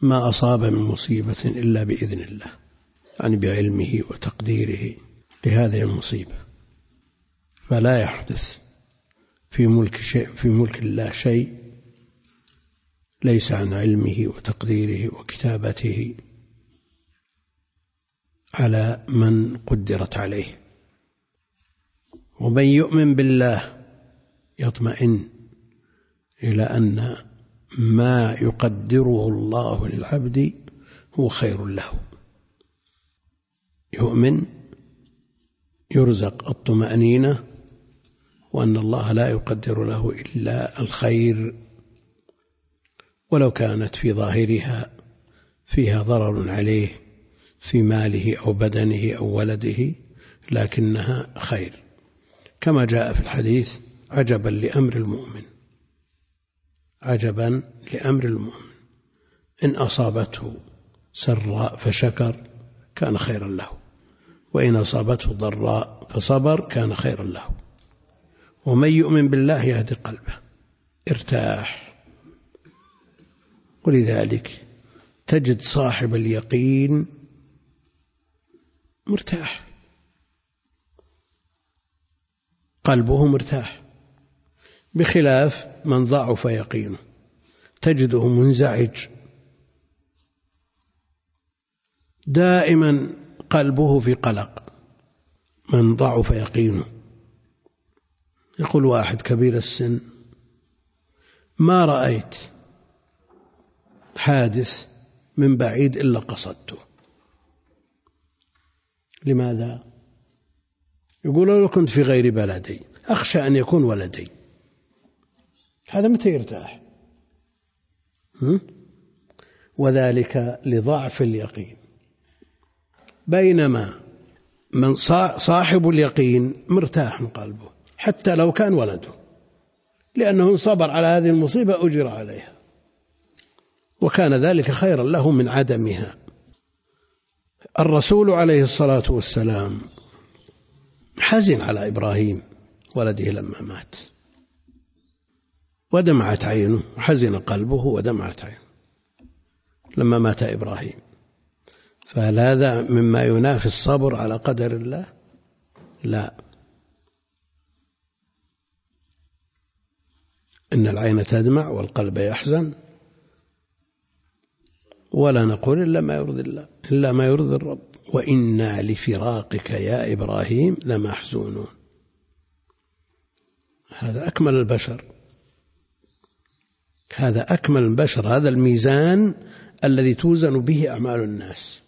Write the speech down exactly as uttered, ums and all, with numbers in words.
ما أصاب من مصيبة إلا بإذن الله، يعني بعلمه وتقديره لهذه المصيبة. فلا يحدث في ملك شيء في ملك الله شيء ليس عن علمه وتقديره وكتابته على من قدرت عليه. ومن يؤمن بالله يطمئن إلى أن ما يقدره الله للعبد هو خير له. يؤمن يرزق الطمأنينة وأن الله لا يقدر له إلا الخير، ولو كانت في ظاهرها فيها ضرر عليه في ماله أو بدنه أو ولده، لكنها خير، كما جاء في الحديث: عجبا لأمر المؤمن، عجبا لأمر المؤمن، إن أصابته سراء فشكر كان خيرا له، وإن أصابته ضراء فصبر كان خيرا له. ومن يؤمن بالله يهدي قلبه، ارتاح. ولذلك تجد صاحب اليقين مرتاح، قلبه مرتاح، بخلاف من ضعف يقينه تجده منزعج، دائما قلبه في قلق. من ضعف يقينه، يقول واحد كبير السن: ما رأيت حادث من بعيد إلا قصدته. لماذا؟ يقول: لو كنت في غير بلدي أخشى أن يكون ولدي. هذا متى يرتاح؟ وذلك لضعف اليقين. بينما من صاحب اليقين مرتاح من قلبه حتى لو كان ولده، لأنه صبر على هذه المصيبة أجر عليها، وكان ذلك خيرا له من عدمها. الرسول عليه الصلاة والسلام حزن على إبراهيم ولده لما مات، ودمعت عينه، حزن قلبه ودمعت عينه لما مات إبراهيم. فهل هذا مما ينافي الصبر على قدر الله؟ لا، إن العين تدمع والقلب يحزن، ولا نقول إلا ما يرضي الله، إلا ما يرضي الرب. وإنا لفراقك يا إبراهيم لمحزونون. هذا أكمل البشر، هذا أكمل البشر، هذا الميزان الذي توزن به أعمال الناس.